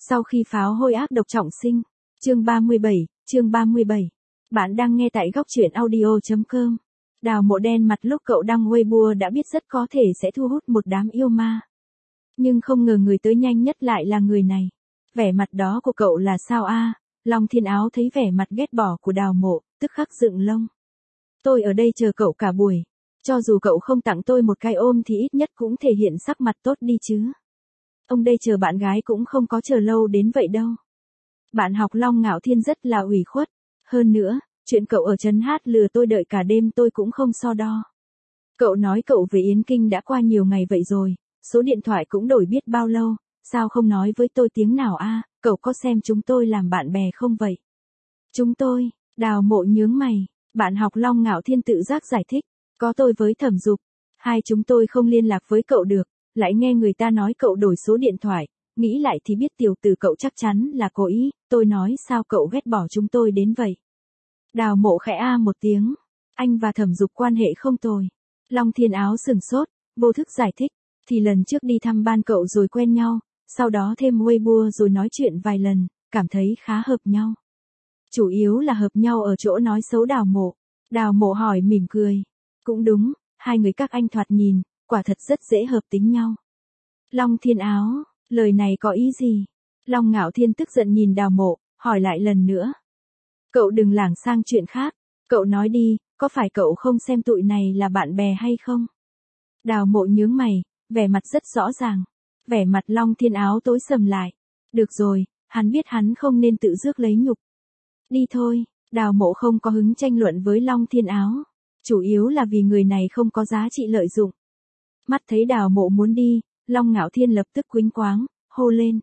Sau khi pháo hôi ác độc trọng sinh. Chương 37, chương 37. Bạn đang nghe tại góc truyện audio.com. Đào Mộ đen mặt lúc cậu đăng Weibo đã biết rất có thể sẽ thu hút một đám yêu ma. Nhưng không ngờ người tới nhanh nhất lại là người này. Vẻ mặt đó của cậu là sao a? Long Thiên Áo thấy vẻ mặt ghét bỏ của Đào Mộ, tức khắc dựng lông. Tôi ở đây chờ cậu cả buổi. Cho dù cậu không tặng tôi một cái ôm thì ít nhất cũng thể hiện sắc mặt tốt đi chứ. Ông đây chờ bạn gái cũng không có chờ lâu đến vậy đâu. Bạn học Long Ngạo Thiên rất là ủy khuất. Hơn nữa, chuyện cậu ở trấn hát lừa tôi đợi cả đêm tôi cũng không so đo. Cậu nói cậu về Yến Kinh đã qua nhiều ngày vậy rồi, số điện thoại cũng đổi biết bao lâu, sao không nói với tôi tiếng nào a? Cậu có xem chúng tôi làm bạn bè không vậy? Chúng tôi, Đào Mộ nhướng mày, bạn học Long Ngạo Thiên tự giác giải thích, có tôi với Thẩm Dục, hai chúng tôi không liên lạc với cậu được, lại nghe người ta nói cậu đổi số điện thoại, nghĩ lại thì biết tiểu tử cậu chắc chắn là cố ý, tôi nói sao cậu ghét bỏ chúng tôi đến vậy. Đào Mộ khẽ a một tiếng, anh và Thẩm Dục quan hệ không tồi. Long Thiên Áo sừng sốt, vô thức giải thích, thì lần trước đi thăm ban cậu rồi quen nhau, sau đó thêm Weibo rồi nói chuyện vài lần, cảm thấy khá hợp nhau. Chủ yếu là hợp nhau ở chỗ nói xấu Đào Mộ. Đào Mộ hỏi mỉm cười, cũng đúng, hai người các anh thoạt nhìn, quả thật rất dễ hợp tính nhau. Long Thiên Áo, lời này có ý gì? Long Ngạo Thiên tức giận nhìn Đào Mộ, hỏi lại lần nữa. Cậu đừng lảng sang chuyện khác, cậu nói đi, có phải cậu không xem tụi này là bạn bè hay không? Đào Mộ nhướng mày, vẻ mặt rất rõ ràng. Vẻ mặt Long Thiên Áo tối sầm lại. Được rồi, hắn biết hắn không nên tự rước lấy nhục. Đi thôi, Đào Mộ không có hứng tranh luận với Long Thiên Áo. Chủ yếu là vì người này không có giá trị lợi dụng. Mắt thấy Đào Mộ muốn đi, Long Ngạo Thiên lập tức quýnh quáng, hô lên.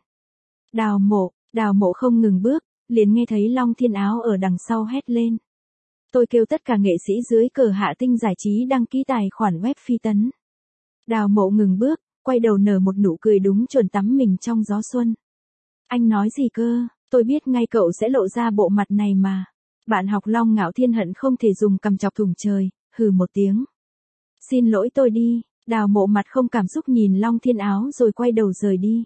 Đào Mộ không ngừng bước, liền nghe thấy Long Thiên Áo ở đằng sau hét lên. Tôi kêu tất cả nghệ sĩ dưới cờ Hạ Tinh Giải Trí đăng ký tài khoản web Phi Tấn. Đào Mộ ngừng bước, quay đầu nở một nụ cười đúng chuẩn tắm mình trong gió xuân. Anh nói gì cơ, tôi biết ngay cậu sẽ lộ ra bộ mặt này mà. Bạn học Long Ngạo Thiên hận không thể dùng cằm chọc thủng trời, hừ một tiếng. Xin lỗi tôi đi, Đào Mộ mặt không cảm xúc nhìn Long Thiên Áo rồi quay đầu rời đi.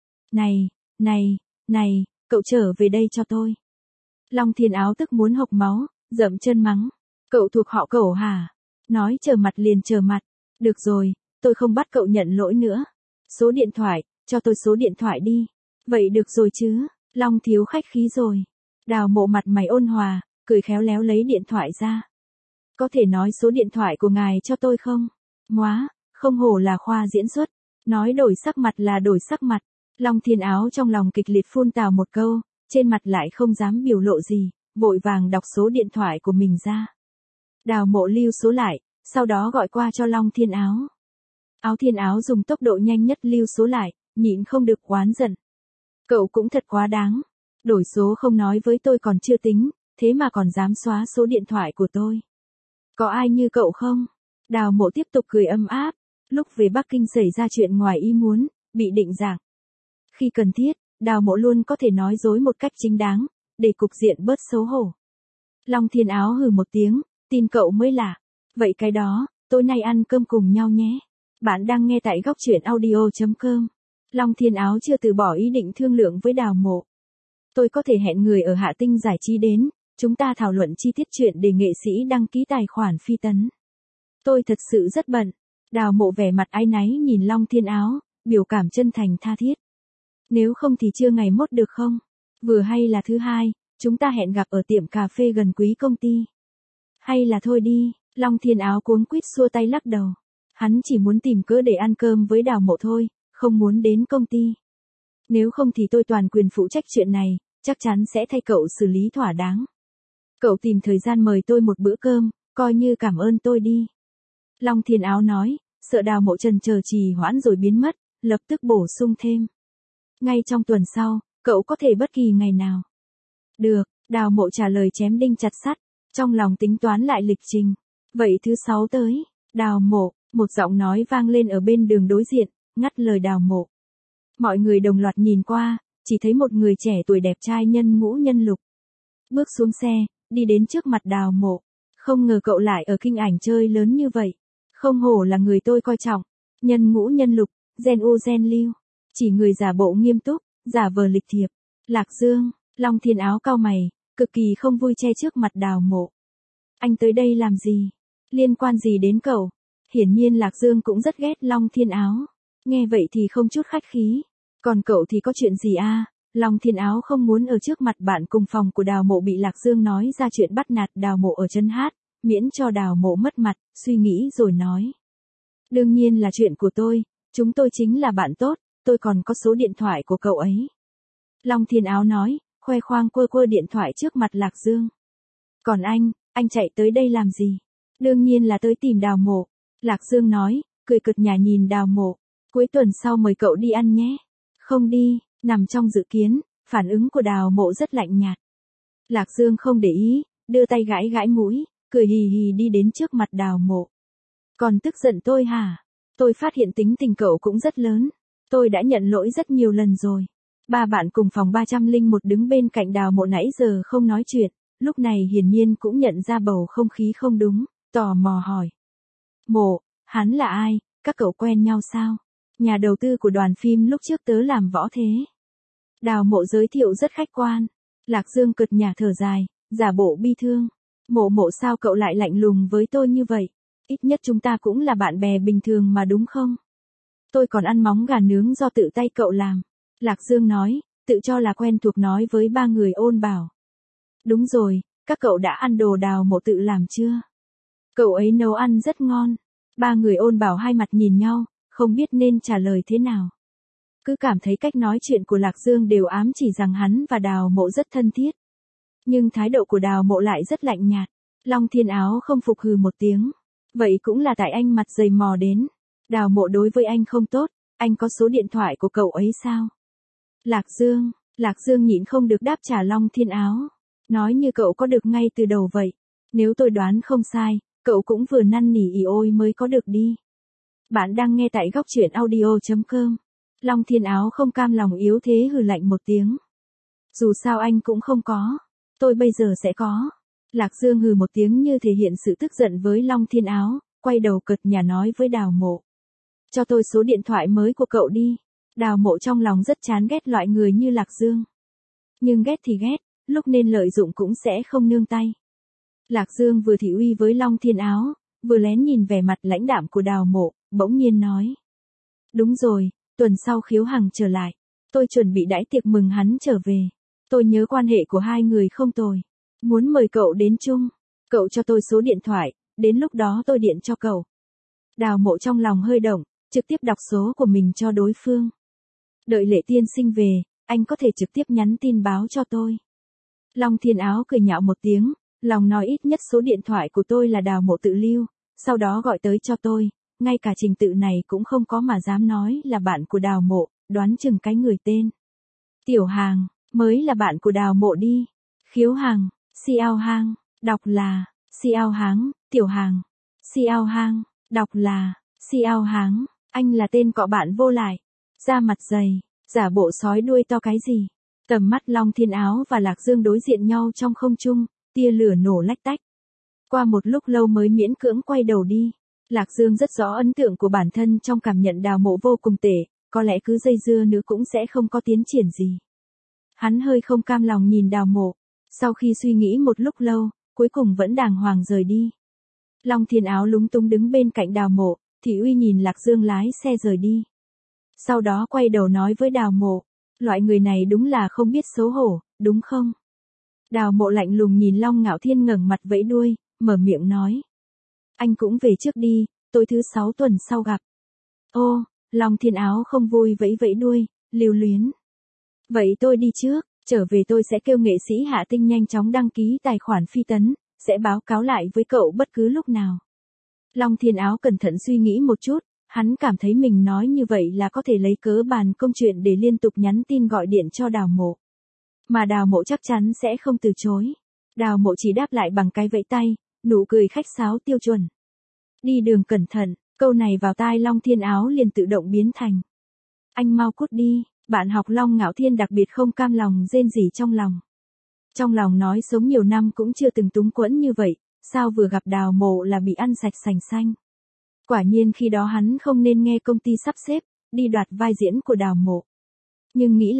Này, cậu trở về đây cho tôi. Long Thiên Áo tức muốn hộc máu, dậm chân mắng. Cậu thuộc họ Cẩu hả? Nói trở mặt liền trở mặt. Được rồi, tôi không bắt cậu nhận lỗi nữa. Số điện thoại, cho tôi số điện thoại đi. Vậy được rồi chứ, Long thiếu khách khí rồi. Đào Mộ mặt mày ôn hòa, cười khéo léo lấy điện thoại ra. Có thể nói số điện thoại của ngài cho tôi không? Móa, không hổ là khoa diễn xuất. Nói đổi sắc mặt là đổi sắc mặt. Long Thiên Áo trong lòng kịch liệt phun tào một câu, trên mặt lại không dám biểu lộ gì, vội vàng đọc số điện thoại của mình ra. Đào Mộ lưu số lại, sau đó gọi qua cho Long Thiên Áo. Thiên Áo dùng tốc độ nhanh nhất lưu số lại, nhịn không được oán giận. Cậu cũng thật quá đáng. Đổi số không nói với tôi còn chưa tính, thế mà còn dám xóa số điện thoại của tôi. Có ai như cậu không? Đào Mộ tiếp tục cười ấm áp. Lúc về Bắc Kinh xảy ra chuyện ngoài ý muốn, bị định dạng. Khi cần thiết, Đào Mộ luôn có thể nói dối một cách chính đáng, để cục diện bớt xấu hổ. Long Thiên Áo hừ một tiếng, tin cậu mới lạ. Vậy cái đó, tối nay ăn cơm cùng nhau nhé. Bạn đang nghe tại góc truyện audio.com. Long Thiên Áo chưa từ bỏ ý định thương lượng với Đào Mộ. Tôi có thể hẹn người ở Hạ Tinh Giải Trí đến, chúng ta thảo luận chi tiết chuyện để nghệ sĩ đăng ký tài khoản Phi Tấn. Tôi thật sự rất bận. Đào Mộ vẻ mặt áy náy nhìn Long Thiên Áo, biểu cảm chân thành tha thiết. Nếu không thì trưa ngày mốt được không? Vừa hay là thứ hai, chúng ta hẹn gặp ở tiệm cà phê gần quý công ty. Hay là thôi đi, Long Thiên Áo cuống quýt xua tay lắc đầu. Hắn chỉ muốn tìm cớ để ăn cơm với Đào Mộ thôi, không muốn đến công ty. Nếu không thì tôi toàn quyền phụ trách chuyện này, chắc chắn sẽ thay cậu xử lý thỏa đáng. Cậu tìm thời gian mời tôi một bữa cơm, coi như cảm ơn tôi đi. Long Thiên Áo nói, sợ Đào Mộ chần chờ trì hoãn rồi biến mất, lập tức bổ sung thêm. Ngay trong tuần sau, cậu có thể bất kỳ ngày nào. Được, Đào Mộ trả lời chém đinh chặt sắt, trong lòng tính toán lại lịch trình. Vậy thứ sáu tới, Đào Mộ, một giọng nói vang lên ở bên đường đối diện, ngắt lời Đào Mộ. Mọi người đồng loạt nhìn qua, chỉ thấy một người trẻ tuổi đẹp trai nhân ngũ nhân lục. Bước xuống xe, đi đến trước mặt Đào Mộ. Không ngờ cậu lại ở Kinh Ảnh chơi lớn như vậy. Không hổ là người tôi coi trọng. Nhân ngũ nhân lục, gen u gen lưu. Chỉ người giả bộ nghiêm túc, giả vờ lịch thiệp. Lạc Dương, Long Thiên Áo cau mày, cực kỳ không vui che trước mặt Đào Mộ. Anh tới đây làm gì? Liên quan gì đến cậu? Hiển nhiên Lạc Dương cũng rất ghét Long Thiên Áo. Nghe vậy thì không chút khách khí. Còn cậu thì có chuyện gì à? Long Thiên Áo không muốn ở trước mặt bạn cùng phòng của Đào Mộ bị Lạc Dương nói ra chuyện bắt nạt Đào Mộ ở chân hát, miễn cho Đào Mộ mất mặt, suy nghĩ rồi nói. Đương nhiên là chuyện của tôi, chúng tôi chính là bạn tốt, tôi còn có số điện thoại của cậu ấy. Long Thiên Áo nói, khoe khoang quơ quơ điện thoại trước mặt Lạc Dương. Còn anh chạy tới đây làm gì? Đương nhiên là tới tìm Đào Mộ. Lạc Dương nói, cười cợt nhả nhìn Đào Mộ. Cuối tuần sau mời cậu đi ăn nhé. Không đi, nằm trong dự kiến, phản ứng của Đào Mộ rất lạnh nhạt. Lạc Dương không để ý, đưa tay gãi gãi mũi, cười hì hì đi đến trước mặt Đào Mộ. Còn tức giận tôi hả? Tôi phát hiện tính tình cậu cũng rất lớn. Tôi đã nhận lỗi rất nhiều lần rồi. Ba bạn cùng phòng 301 đứng bên cạnh Đào Mộ nãy giờ không nói chuyện, lúc này hiển nhiên cũng nhận ra bầu không khí không đúng, tò mò hỏi. Mộ, hắn là ai, các cậu quen nhau sao? Nhà đầu tư của đoàn phim lúc trước tớ làm võ thế. Đào Mộ giới thiệu rất khách quan. Lạc Dương cợt nhả thở dài, giả bộ bi thương. Mộ sao cậu lại lạnh lùng với tôi như vậy? Ít nhất chúng ta cũng là bạn bè bình thường mà đúng không? Tôi còn ăn móng gà nướng do tự tay cậu làm. Lạc Dương nói, tự cho là quen thuộc nói với ba người ôn bảo. Đúng rồi, các cậu đã ăn đồ Đào Mộ tự làm chưa? Cậu ấy nấu ăn rất ngon. Ba người ôn bảo hai mặt nhìn nhau, không biết nên trả lời thế nào. Cứ cảm thấy cách nói chuyện của Lạc Dương đều ám chỉ rằng hắn và Đào Mộ rất thân thiết. Nhưng thái độ của Đào Mộ lại rất lạnh nhạt. Long Thiên Áo không phục hừ một tiếng. Vậy cũng là tại anh mặt dày mò đến. Đào Mộ đối với anh không tốt, anh có số điện thoại của cậu ấy sao? Lạc Dương nhịn không được đáp trả Long Thiên Áo. Nói như cậu có được ngay từ đầu vậy. Nếu tôi đoán không sai, cậu cũng vừa năn nỉ ỉ ôi mới có được đi. Bạn đang nghe tại góc truyện audio.com. Long Thiên Áo không cam lòng yếu thế hừ lạnh một tiếng. Dù sao anh cũng không có. Tôi bây giờ sẽ có. Lạc Dương hừ một tiếng như thể hiện sự tức giận với Long Thiên Áo, quay đầu cợt nhả nói với Đào Mộ. Cho tôi số điện thoại mới của cậu đi. Đào Mộ trong lòng rất chán ghét loại người như Lạc Dương. Nhưng ghét thì ghét, lúc nên lợi dụng cũng sẽ không nương tay. Lạc Dương vừa thị uy với Long Thiên Áo, vừa lén nhìn vẻ mặt lãnh đạm của Đào Mộ, bỗng nhiên nói. Đúng rồi, tuần sau Khiếu Hằng trở lại. Tôi chuẩn bị đãi tiệc mừng hắn trở về. Tôi nhớ quan hệ của hai người không tồi. Muốn mời cậu đến chung. Cậu cho tôi số điện thoại, đến lúc đó tôi điện cho cậu. Đào Mộ trong lòng hơi động, trực tiếp đọc số của mình cho đối phương. Đợi Lệ tiên sinh về, anh có thể trực tiếp nhắn tin báo cho tôi. Long Thiên Áo cười nhạo một tiếng, lòng nói ít nhất số điện thoại của tôi là Đào Mộ tự lưu, sau đó gọi tới cho tôi, ngay cả trình tự này cũng không có mà dám nói là bạn của Đào Mộ, đoán chừng cái người tên. Tiểu Hàng, mới là bạn của Đào Mộ đi. Khiếu Hằng, Xiao Hang, đọc là, Xiao Háng, Tiểu Hàng. Xiao Hang, đọc là, Xiao Háng, anh là tên cọ bạn vô lại. Da mặt dày, giả bộ sói đuôi to cái gì. Tầm mắt Long Thiên Áo và Lạc Dương đối diện nhau trong không trung, tia lửa nổ lách tách. Qua một lúc lâu mới miễn cưỡng quay đầu đi. Lạc Dương rất rõ ấn tượng của bản thân trong cảm nhận Đào Mộ vô cùng tệ, có lẽ cứ dây dưa nữa cũng sẽ không có tiến triển gì. Hắn hơi không cam lòng nhìn Đào Mộ, sau khi suy nghĩ một lúc lâu, cuối cùng vẫn đàng hoàng rời đi. Long Thiên Áo lúng túng đứng bên cạnh Đào Mộ, thị uy nhìn Lạc Dương lái xe rời đi. Sau đó quay đầu nói với Đào Mộ, loại người này đúng là không biết xấu hổ, đúng không? Đào Mộ lạnh lùng nhìn Long Ngạo Thiên ngẩng mặt vẫy đuôi, mở miệng nói. Anh cũng về trước đi, tối thứ 6 tuần sau gặp. Ô, Long Thiên Áo không vui vẫy vẫy đuôi, lưu luyến. Vậy tôi đi trước, trở về tôi sẽ kêu nghệ sĩ Hạ Tinh nhanh chóng đăng ký tài khoản Phi Tấn, sẽ báo cáo lại với cậu bất cứ lúc nào. Long Thiên Áo cẩn thận suy nghĩ một chút, hắn cảm thấy mình nói như vậy là có thể lấy cớ bàn công chuyện để liên tục nhắn tin gọi điện cho Đào Mộ. Mà Đào Mộ chắc chắn sẽ không từ chối. Đào Mộ chỉ đáp lại bằng cái vẫy tay, nụ cười khách sáo tiêu chuẩn. Đi đường cẩn thận, câu này vào tai Long Thiên Áo liền tự động biến thành. Anh mau cút đi, bạn học Long Ngạo Thiên đặc biệt không cam lòng rên rỉ trong lòng. Trong lòng nói sống nhiều năm cũng chưa từng túng quẫn như vậy, sao vừa gặp Đào Mộ là bị ăn sạch sành xanh. Quả nhiên khi đó hắn không nên nghe công ty sắp xếp, đi đoạt vai diễn của Đào Mộ. Nhưng nghĩ lại,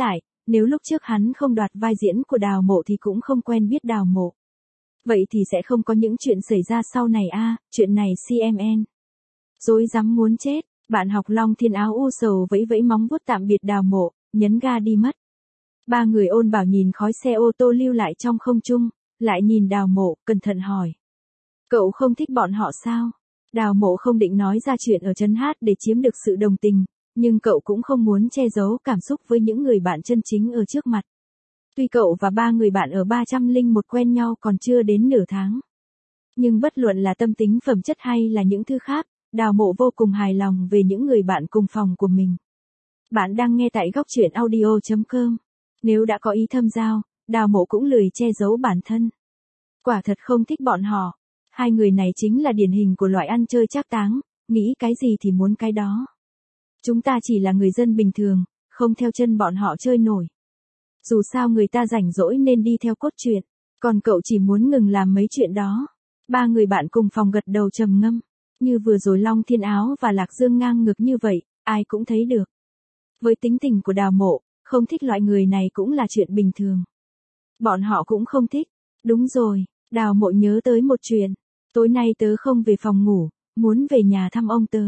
nếu lúc trước hắn không đoạt vai diễn của Đào Mộ thì cũng không quen biết Đào Mộ. Vậy thì sẽ không có những chuyện xảy ra sau này chuyện này CMN. Dối rắm muốn chết, bạn học Long Thiên áo u sầu vẫy vẫy móng vuốt tạm biệt Đào Mộ, nhấn ga đi mất. Ba người ôn bảo nhìn khói xe ô tô lưu lại trong không trung, lại nhìn Đào Mộ, cẩn thận hỏi. Cậu không thích bọn họ sao? Đào Mộ không định nói ra chuyện ở trấn hát để chiếm được sự đồng tình, nhưng cậu cũng không muốn che giấu cảm xúc với những người bạn chân chính ở trước mặt. Tuy cậu và ba người bạn ở 301 quen nhau còn chưa đến nửa tháng. Nhưng bất luận là tâm tính phẩm chất hay là những thứ khác, Đào Mộ vô cùng hài lòng về những người bạn cùng phòng của mình. Bạn đang nghe tại góc truyện audio.com. Nếu đã có ý thâm giao, Đào Mộ cũng lười che giấu bản thân. Quả thật không thích bọn họ. Hai người này chính là điển hình của loại ăn chơi trác táng, nghĩ cái gì thì muốn cái đó. Chúng ta chỉ là người dân bình thường, không theo chân bọn họ chơi nổi. Dù sao người ta rảnh rỗi nên đi theo cốt truyện, còn cậu chỉ muốn ngừng làm mấy chuyện đó. Ba người bạn cùng phòng gật đầu trầm ngâm, như vừa rồi Long Thiên Áo và Lạc Dương ngang ngược như vậy, ai cũng thấy được. Với tính tình của Đào Mộ, không thích loại người này cũng là chuyện bình thường. Bọn họ cũng không thích. Đúng rồi, Đào Mộ nhớ tới một chuyện. Tối nay tớ không về phòng ngủ, muốn về nhà thăm ông tớ.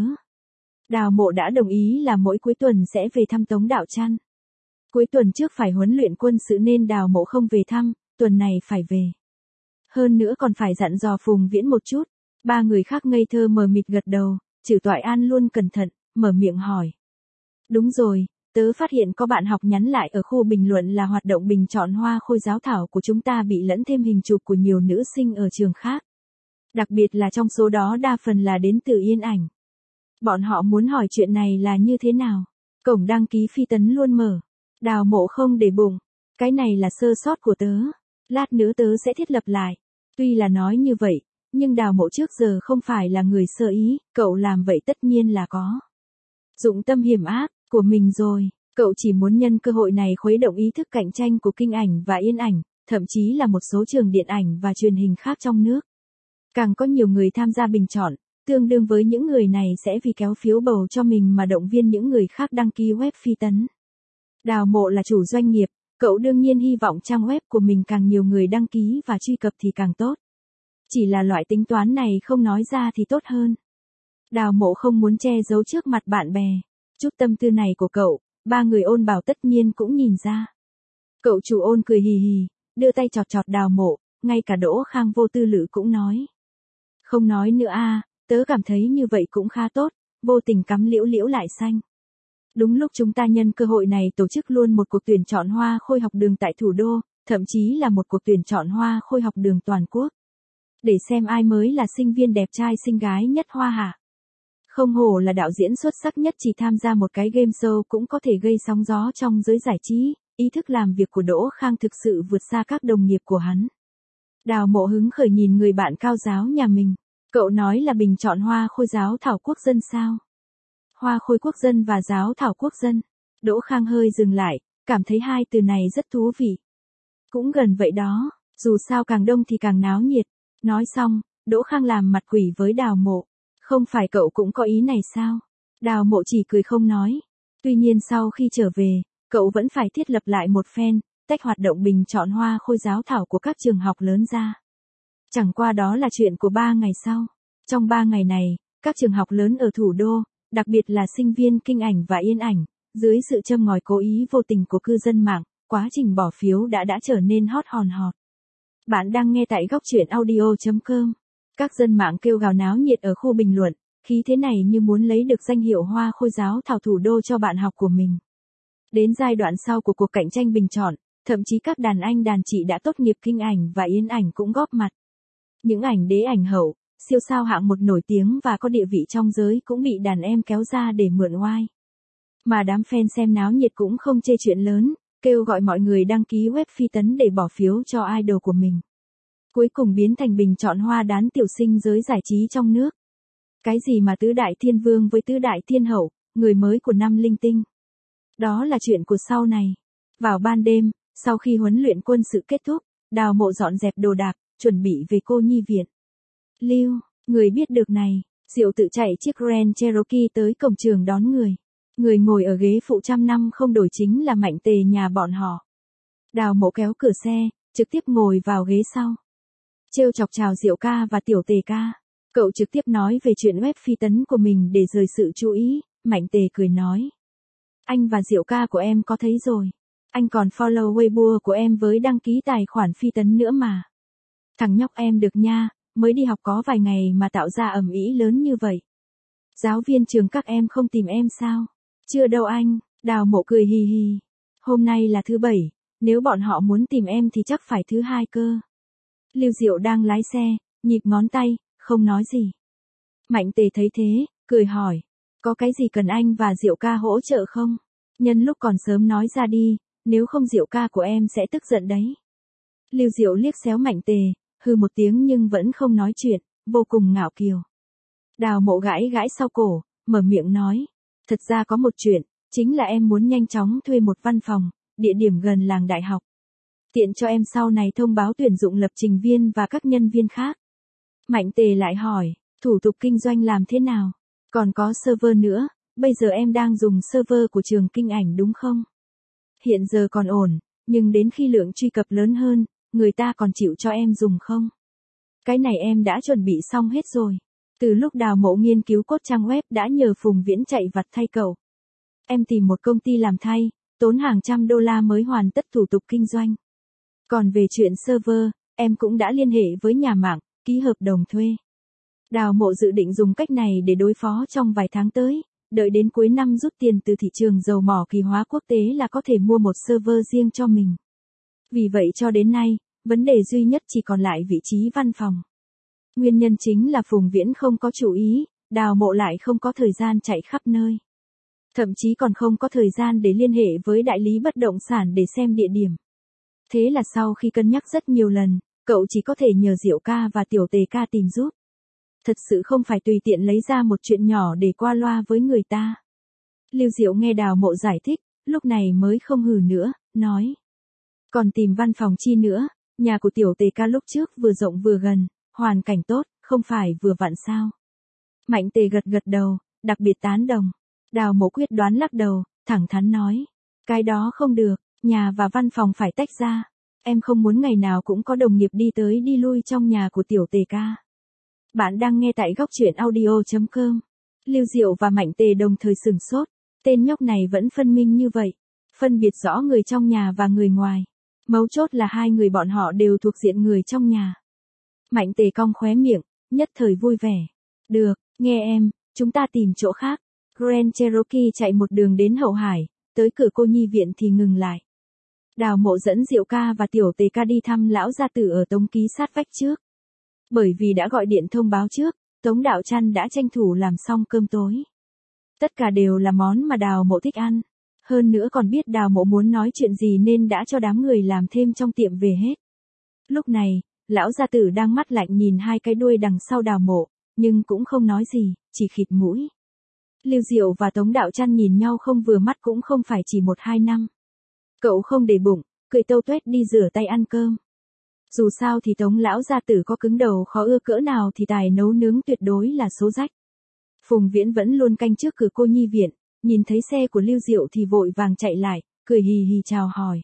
Đào Mộ đã đồng ý là mỗi cuối tuần sẽ về thăm Tống Đạo Trăn. Cuối tuần trước phải huấn luyện quân sự nên Đào Mộ không về thăm, tuần này phải về. Hơn nữa còn phải dặn dò Phùng Viễn một chút. Ba người khác ngây thơ mờ mịt gật đầu, Trử Toại An luôn cẩn thận, mở miệng hỏi. Đúng rồi, tớ phát hiện có bạn học nhắn lại ở khu bình luận là hoạt động bình chọn hoa khôi giáo thảo của chúng ta bị lẫn thêm hình chụp của nhiều nữ sinh ở trường khác. Đặc biệt là trong số đó đa phần là đến từ Yên Ảnh. Bọn họ muốn hỏi chuyện này là như thế nào? Cổng đăng ký phi tấn luôn mở. Đào Mộ không để bụng. Cái này là sơ sót của tớ. Lát nữa tớ sẽ thiết lập lại. Tuy là nói như vậy, nhưng Đào Mộ trước giờ không phải là người sơ ý, cậu làm vậy tất nhiên là có dụng tâm hiểm ác của mình rồi. Cậu chỉ muốn nhân cơ hội này khuấy động ý thức cạnh tranh của Kinh Ảnh và Yên Ảnh, thậm chí là một số trường điện ảnh và truyền hình khác trong nước. Càng có nhiều người tham gia bình chọn, tương đương với những người này sẽ vì kéo phiếu bầu cho mình mà động viên những người khác đăng ký web phi tấn. Đào Mộ là chủ doanh nghiệp, cậu đương nhiên hy vọng trang web của mình càng nhiều người đăng ký và truy cập thì càng tốt. Chỉ là loại tính toán này không nói ra thì tốt hơn. Đào Mộ không muốn che giấu trước mặt bạn bè. Chút tâm tư này của cậu, ba người Ôn Bảo tất nhiên cũng nhìn ra. Cậu chủ Ôn cười hì hì, đưa tay chọt chọt Đào Mộ, ngay cả Đỗ Khang Vô Tư Lự cũng nói. Không nói nữa tớ cảm thấy như vậy cũng khá tốt, vô tình cắm liễu liễu lại xanh. Đúng lúc chúng ta nhân cơ hội này tổ chức luôn một cuộc tuyển chọn hoa khôi học đường tại thủ đô, thậm chí là một cuộc tuyển chọn hoa khôi học đường toàn quốc. Để xem ai mới là sinh viên đẹp trai xinh gái nhất Hoa Hạ. Không hổ là đạo diễn xuất sắc nhất, chỉ tham gia một cái game show cũng có thể gây sóng gió trong giới giải trí, ý thức làm việc của Đỗ Khang thực sự vượt xa các đồng nghiệp của hắn. Đào Mộ hứng khởi nhìn người bạn cao giáo nhà mình. Cậu nói là bình chọn hoa khôi giáo thảo quốc dân sao? Hoa khôi quốc dân và giáo thảo quốc dân. Đỗ Khang hơi dừng lại, cảm thấy hai từ này rất thú vị. Cũng gần vậy đó, dù sao càng đông thì càng náo nhiệt. Nói xong, Đỗ Khang làm mặt quỷ với Đào Mộ. Không phải cậu cũng có ý này sao? Đào Mộ chỉ cười không nói. Tuy nhiên sau khi trở về, cậu vẫn phải thiết lập lại một phen, tách hoạt động bình chọn hoa khôi giáo thảo của các trường học lớn ra. Chẳng qua đó là chuyện của 3 ngày sau. Trong 3 ngày này, các trường học lớn ở thủ đô, đặc biệt là sinh viên Kinh Ảnh và Yên Ảnh, dưới sự châm ngòi cố ý vô tình của cư dân mạng, quá trình bỏ phiếu đã trở nên hot hòn hot. Bạn đang nghe tại góc truyện audio.com. Các dân mạng kêu gào náo nhiệt ở khu bình luận, khí thế này như muốn lấy được danh hiệu hoa khôi giáo thảo thủ đô cho bạn học của mình. Đến giai đoạn sau của cuộc cạnh tranh bình chọn, thậm chí các đàn anh đàn chị đã tốt nghiệp Kinh Ảnh và Yên Ảnh cũng góp mặt. Những ảnh đế ảnh hậu, siêu sao hạng một nổi tiếng và có địa vị trong giới cũng bị đàn em kéo ra để mượn oai. Mà đám fan xem náo nhiệt cũng không chê chuyện lớn, kêu gọi mọi người đăng ký web phi tấn để bỏ phiếu cho idol của mình. Cuối cùng biến thành bình chọn hoa đán tiểu sinh giới giải trí trong nước. Cái gì mà tứ đại thiên vương với tứ đại thiên hậu, người mới của năm linh tinh. Đó là chuyện của sau này. Vào ban đêm, sau khi huấn luyện quân sự kết thúc, Đào Mộ dọn dẹp đồ đạc, chuẩn bị về cô nhi viện. Lưu, người biết được này, Diệu tự chạy chiếc Grand Cherokee tới cổng trường đón người. Người ngồi ở ghế phụ trăm năm không đổi chính là Mạnh Tề nhà bọn họ. Đào Mộ kéo cửa xe, trực tiếp ngồi vào ghế sau. Trêu chọc chào Diệu ca và Tiểu Tề ca. Cậu trực tiếp nói về chuyện web phi tấn của mình để rời sự chú ý, Mạnh Tề cười nói. Anh và Diệu ca của em có thấy rồi. Anh còn follow Weibo của em với đăng ký tài khoản phi tấn nữa mà. Thằng nhóc em được nha, mới đi học có vài ngày mà tạo ra ầm ĩ lớn như vậy. Giáo viên trường các em không tìm em sao? Chưa đâu anh, Đào Mộ cười hì hì. Hôm nay là thứ bảy, nếu bọn họ muốn tìm em thì chắc phải thứ hai cơ. Lưu Diệu đang lái xe, nhịp ngón tay, không nói gì. Mạnh Tề thấy thế, cười hỏi. Có cái gì cần anh và Diệu ca hỗ trợ không? Nhân lúc còn sớm nói ra đi, nếu không Diệu ca của em sẽ tức giận đấy. Lưu Diệu liếc xéo Mạnh Tề, hừ một tiếng nhưng vẫn không nói chuyện, vô cùng ngạo kiều. Đào Mộ gãi gãi sau cổ, mở miệng nói. Thật ra có một chuyện, chính là em muốn nhanh chóng thuê một văn phòng, địa điểm gần làng đại học. Tiện cho em sau này thông báo tuyển dụng lập trình viên và các nhân viên khác. Mạnh Tề lại hỏi, thủ tục kinh doanh làm thế nào? Còn có server nữa, bây giờ em đang dùng server của trường Kinh Ảnh đúng không? Hiện giờ còn ổn, nhưng đến khi lượng truy cập lớn hơn, người ta còn chịu cho em dùng không? Cái này em đã chuẩn bị xong hết rồi. Từ lúc Đào Mộ nghiên cứu cốt trang web đã nhờ Phùng Viễn chạy vặt thay cậu. Em tìm một công ty làm thay, tốn hàng trăm đô la mới hoàn tất thủ tục kinh doanh. Còn về chuyện server, em cũng đã liên hệ với nhà mạng, ký hợp đồng thuê. Đào Mộ dự định dùng cách này để đối phó trong vài tháng tới, đợi đến cuối năm rút tiền từ thị trường dầu mỏ kỳ hóa quốc tế là có thể mua một server riêng cho mình. Vì vậy cho đến nay, vấn đề duy nhất chỉ còn lại vị trí văn phòng. Nguyên nhân chính là Phùng Viễn không có chủ ý, Đào Mộ lại không có thời gian chạy khắp nơi. Thậm chí còn không có thời gian để liên hệ với đại lý bất động sản để xem địa điểm. Thế là sau khi cân nhắc rất nhiều lần, cậu chỉ có thể nhờ Diệu ca và Tiểu Tề ca tìm giúp. Thật sự không phải tùy tiện lấy ra một chuyện nhỏ để qua loa với người ta. Lưu Diệu nghe Đào Mộ giải thích, lúc này mới không hừ nữa, nói. Còn tìm văn phòng chi nữa, nhà của Tiểu Tề ca lúc trước vừa rộng vừa gần, hoàn cảnh tốt, không phải vừa vặn sao. Mạnh Tề gật gật đầu, đặc biệt tán đồng. Đào Mộ quyết đoán lắc đầu, thẳng thắn nói. Cái đó không được, nhà và văn phòng phải tách ra. Em không muốn ngày nào cũng có đồng nghiệp đi tới đi lui trong nhà của Tiểu Tề ca. Bạn đang nghe tại góc truyện audio.com. Lưu Diệu và Mạnh Tề đồng thời sửng sốt. Tên nhóc này vẫn phân minh như vậy. Phân biệt rõ người trong nhà và người ngoài. Mấu chốt là hai người bọn họ đều thuộc diện người trong nhà. Mạnh Tề cong khóe miệng, nhất thời vui vẻ. Được, nghe em, chúng ta tìm chỗ khác. Grand Cherokee chạy một đường đến Hậu Hải, tới cửa cô nhi viện thì ngừng lại. Đào Mộ dẫn Diệu ca và Tiểu Tề ca đi thăm lão gia tử ở Tống Ký sát vách trước. Bởi vì đã gọi điện thông báo trước, Tống Đạo Trăn đã tranh thủ làm xong cơm tối. Tất cả đều là món mà Đào Mộ thích ăn. Hơn nữa còn biết Đào Mộ muốn nói chuyện gì nên đã cho đám người làm thêm trong tiệm về hết. Lúc này, lão gia tử đang mắt lạnh nhìn hai cái đuôi đằng sau Đào Mộ, nhưng cũng không nói gì, chỉ khịt mũi. Lưu Diệu và Tống Đạo Trăn nhìn nhau không vừa mắt cũng không phải chỉ 1-2 năm. Cậu không để bụng, cười tâu tuét đi rửa tay ăn cơm. Dù sao thì Tống lão gia tử có cứng đầu khó ưa cỡ nào thì tài nấu nướng tuyệt đối là số rách. Phùng Viễn vẫn luôn canh trước cửa cô nhi viện, nhìn thấy xe của Lưu Diệu thì vội vàng chạy lại, cười hì hì chào hỏi.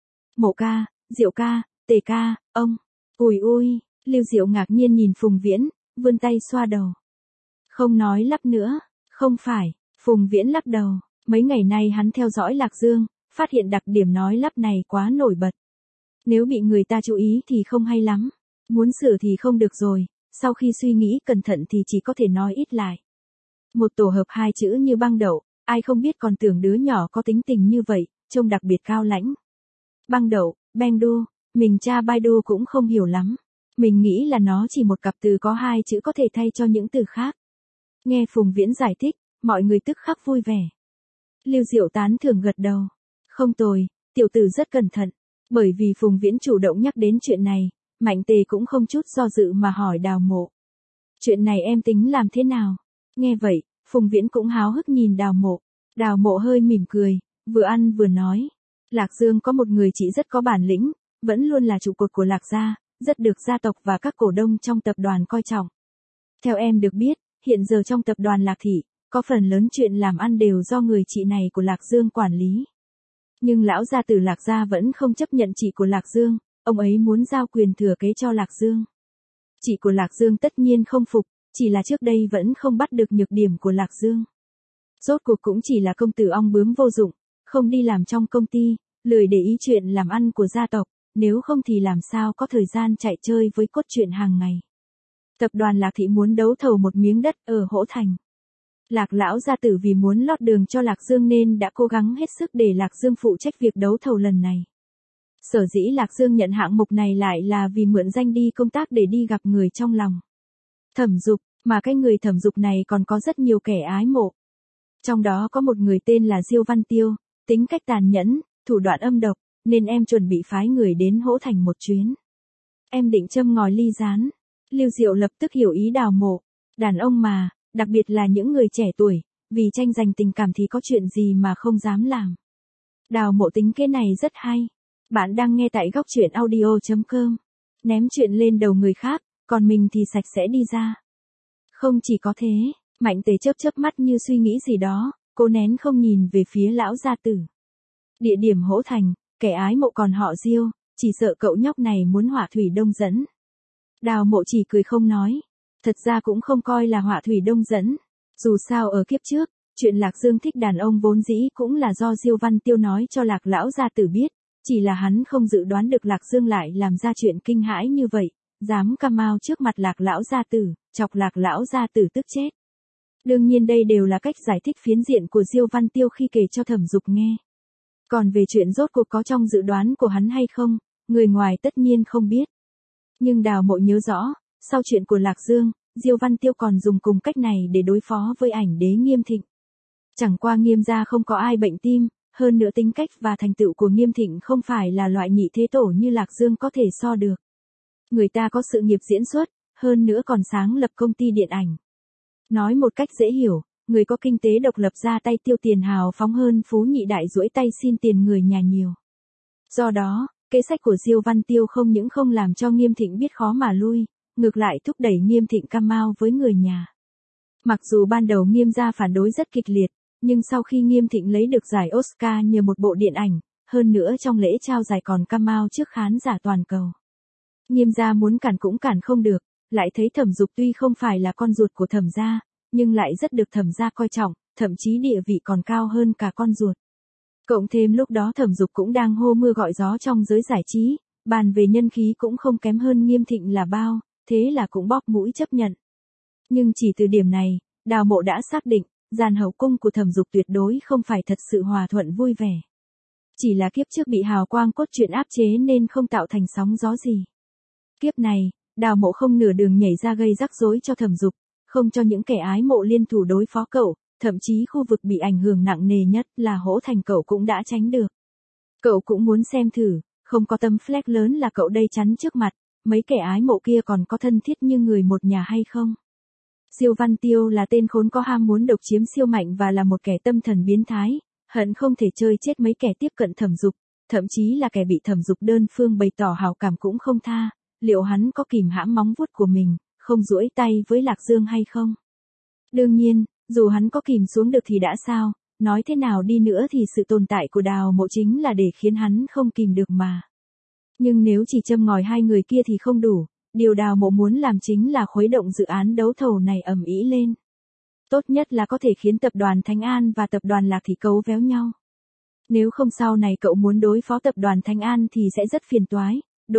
Mộ ca, Diệu ca, Tề ca, ông. Ui ui, Lưu Diệu ngạc nhiên nhìn Phùng Viễn, vươn tay xoa đầu. Không nói lắp nữa, không phải, Phùng Viễn lắc đầu, mấy ngày nay hắn theo dõi Lạc Dương, phát hiện đặc điểm nói lắp này quá nổi bật. Nếu bị người ta chú ý thì không hay lắm, muốn sửa thì không được rồi, sau khi suy nghĩ cẩn thận thì chỉ có thể nói ít lại. Một tổ hợp hai chữ như băng đậu, ai không biết còn tưởng đứa nhỏ có tính tình như vậy, trông đặc biệt cao lãnh. Băng đậu, bang đu, mình tra Baidu cũng không hiểu lắm. Mình nghĩ là nó chỉ một cặp từ có hai chữ có thể thay cho những từ khác. Nghe Phùng Viễn giải thích, mọi người tức khắc vui vẻ. Lưu Diệu tán thưởng gật đầu. Không tồi, tiểu tử rất cẩn thận. Bởi vì Phùng Viễn chủ động nhắc đến chuyện này, Mạnh Tề cũng không chút do dự mà hỏi Đào Mộ. Chuyện này em tính làm thế nào? Nghe vậy, Phùng Viễn cũng háo hức nhìn Đào Mộ. Đào Mộ hơi mỉm cười, vừa ăn vừa nói. Lạc Dương có một người chị rất có bản lĩnh, vẫn luôn là trụ cột của Lạc gia, rất được gia tộc và các cổ đông trong tập đoàn coi trọng. Theo em được biết, hiện giờ trong tập đoàn Lạc Thị, có phần lớn chuyện làm ăn đều do người chị này của Lạc Dương quản lý. Nhưng lão gia tử Lạc gia vẫn không chấp nhận chị của Lạc Dương, ông ấy muốn giao quyền thừa kế cho Lạc Dương. Chị của Lạc Dương tất nhiên không phục, chỉ là trước đây vẫn không bắt được nhược điểm của Lạc Dương. Rốt cuộc cũng chỉ là công tử ong bướm vô dụng, không đi làm trong công ty, lười để ý chuyện làm ăn của gia tộc, nếu không thì làm sao có thời gian chạy chơi với cốt truyện hàng ngày. Tập đoàn Lạc Thị muốn đấu thầu một miếng đất ở Hỗ Thành. Lạc lão gia tử vì muốn lót đường cho Lạc Dương nên đã cố gắng hết sức để Lạc Dương phụ trách việc đấu thầu lần này. Sở dĩ Lạc Dương nhận hạng mục này lại là vì mượn danh đi công tác để đi gặp người trong lòng. Thẩm Dục, mà cái người Thẩm Dục này còn có rất nhiều kẻ ái mộ. Trong đó có một người tên là Diêu Văn Tiêu, tính cách tàn nhẫn, thủ đoạn âm độc, nên em chuẩn bị phái người đến Hỗ Thành một chuyến. Em định châm ngòi ly gián. Lưu Diệu lập tức hiểu ý Đào Mộ. Đàn ông mà, đặc biệt là những người trẻ tuổi, vì tranh giành tình cảm thì có chuyện gì mà không dám làm. Đào Mộ tính kế này rất hay. Bạn đang nghe tại góc truyện audio.com. Ném chuyện lên đầu người khác, còn mình thì sạch sẽ đi ra. Không chỉ có thế, Mạnh Tề chớp chớp mắt như suy nghĩ gì đó, cô nén không nhìn về phía lão gia tử. Địa điểm Hỗ Thành, kẻ ái mộ còn họ Diêu, chỉ sợ cậu nhóc này muốn họa thủy đông dẫn. Đào Mộ chỉ cười không nói. Thật ra cũng không coi là họa thủy đông dẫn. Dù sao ở kiếp trước, chuyện Lạc Dương thích đàn ông vốn dĩ cũng là do Diêu Văn Tiêu nói cho Lạc lão gia tử biết. Chỉ là hắn không dự đoán được Lạc Dương lại làm ra chuyện kinh hãi như vậy, dám cam mau trước mặt Lạc lão gia tử, chọc Lạc lão gia tử tức chết. Đương nhiên đây đều là cách giải thích phiến diện của Diêu Văn Tiêu khi kể cho Thẩm Dục nghe. Còn về chuyện rốt cuộc có trong dự đoán của hắn hay không, người ngoài tất nhiên không biết. Nhưng Đào Mộ nhớ rõ, sau chuyện của Lạc Dương, Diêu Văn Tiêu còn dùng cùng cách này để đối phó với ảnh đế Nghiêm Thịnh. Chẳng qua Nghiêm gia không có ai bệnh tim, hơn nữa tính cách và thành tựu của Nghiêm Thịnh không phải là loại nhị thế tổ như Lạc Dương có thể so được. Người ta có sự nghiệp diễn xuất, hơn nữa còn sáng lập công ty điện ảnh. Nói một cách dễ hiểu, người có kinh tế độc lập ra tay tiêu tiền hào phóng hơn Phú Nhị Đại duỗi tay xin tiền người nhà nhiều. Do đó, kế sách của Diêu Văn Tiêu không những không làm cho Nghiêm Thịnh biết khó mà lui, ngược lại thúc đẩy Nghiêm Thịnh cam mau với người nhà. Mặc dù ban đầu Nghiêm gia phản đối rất kịch liệt, nhưng sau khi Nghiêm Thịnh lấy được giải Oscar nhờ một bộ điện ảnh, hơn nữa trong lễ trao giải còn cam mau trước khán giả toàn cầu. Nghiêm gia muốn cản cũng cản không được, lại thấy Thẩm Dục tuy không phải là con ruột của Thẩm gia, nhưng lại rất được Thẩm gia coi trọng, thậm chí địa vị còn cao hơn cả con ruột. Cộng thêm lúc đó Thẩm Dục cũng đang hô mưa gọi gió trong giới giải trí, bàn về nhân khí cũng không kém hơn Nghiêm Thịnh là bao, thế là cũng bóp mũi chấp nhận. Nhưng chỉ từ điểm này, Đào Mộ đã xác định, dàn hậu cung của Thẩm Dục tuyệt đối không phải thật sự hòa thuận vui vẻ. Chỉ là kiếp trước bị hào quang cốt truyện áp chế nên không tạo thành sóng gió gì. Kiếp này, Đào Mộ không nửa đường nhảy ra gây rắc rối cho Thẩm Dục, không cho những kẻ ái mộ liên thủ đối phó cậu, thậm chí khu vực bị ảnh hưởng nặng nề nhất là Hỗ Thành cậu cũng đã tránh được. Cậu cũng muốn xem thử, không có tấm flag lớn là cậu đây chắn trước mặt, mấy kẻ ái mộ kia còn có thân thiết như người một nhà hay không? Diêu Văn Tiêu là tên khốn có ham muốn độc chiếm siêu mạnh và là một kẻ tâm thần biến thái, hận không thể chơi chết mấy kẻ tiếp cận Thẩm Dục, thậm chí là kẻ bị Thẩm Dục đơn phương bày tỏ hảo cảm cũng không tha, liệu hắn có kìm hãm móng vuốt của mình, không duỗi tay với Lạc Dương hay không? Đương nhiên, dù hắn có kìm xuống được thì đã sao, nói thế nào đi nữa thì sự tồn tại của Đào Mộ chính là để khiến hắn không kìm được mà. Nhưng nếu chỉ châm ngòi hai người kia thì không đủ, điều Đào Mộ muốn làm chính là khuấy động dự án đấu thầu này ầm ĩ lên. Tốt nhất là có thể khiến tập đoàn Thanh An và tập đoàn Lạc Thị cấu véo nhau. Nếu không sau này cậu muốn đối phó tập đoàn Thanh An thì sẽ rất phiền toái.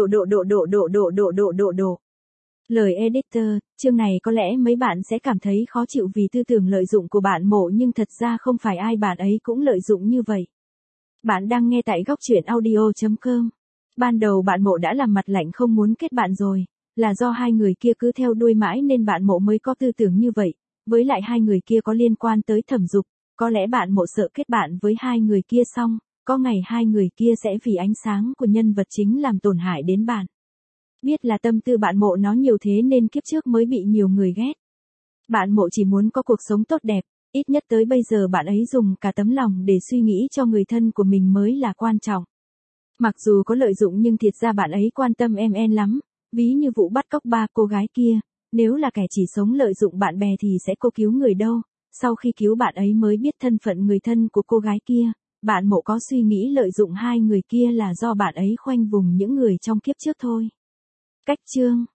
Lời editor, chương này có lẽ mấy bạn sẽ cảm thấy khó chịu vì tư tưởng lợi dụng của bạn Mộ nhưng thật ra không phải ai bạn ấy cũng lợi dụng như vậy. Bạn đang nghe tại góc truyện audio.com. Ban đầu bạn Mộ đã làm mặt lạnh không muốn kết bạn rồi, là do hai người kia cứ theo đuôi mãi nên bạn Mộ mới có tư tưởng như vậy, với lại hai người kia có liên quan tới Thẩm Dục, có lẽ bạn Mộ sợ kết bạn với hai người kia xong, có ngày hai người kia sẽ vì ánh sáng của nhân vật chính làm tổn hại đến bạn. Biết là tâm tư bạn Mộ nó nhiều thế nên kiếp trước mới bị nhiều người ghét. Bạn Mộ chỉ muốn có cuộc sống tốt đẹp, ít nhất tới bây giờ bạn ấy dùng cả tấm lòng để suy nghĩ cho người thân của mình mới là quan trọng. Mặc dù có lợi dụng nhưng thiệt ra bạn ấy quan tâm em lắm, ví như vụ bắt cóc ba cô gái kia, nếu là kẻ chỉ sống lợi dụng bạn bè thì sẽ cô cứu người đâu, Sau khi cứu bạn ấy mới biết thân phận người thân của cô gái kia, bạn Mộ có suy nghĩ lợi dụng hai người kia là do bạn ấy khoanh vùng những người trong kiếp trước thôi. Cách chương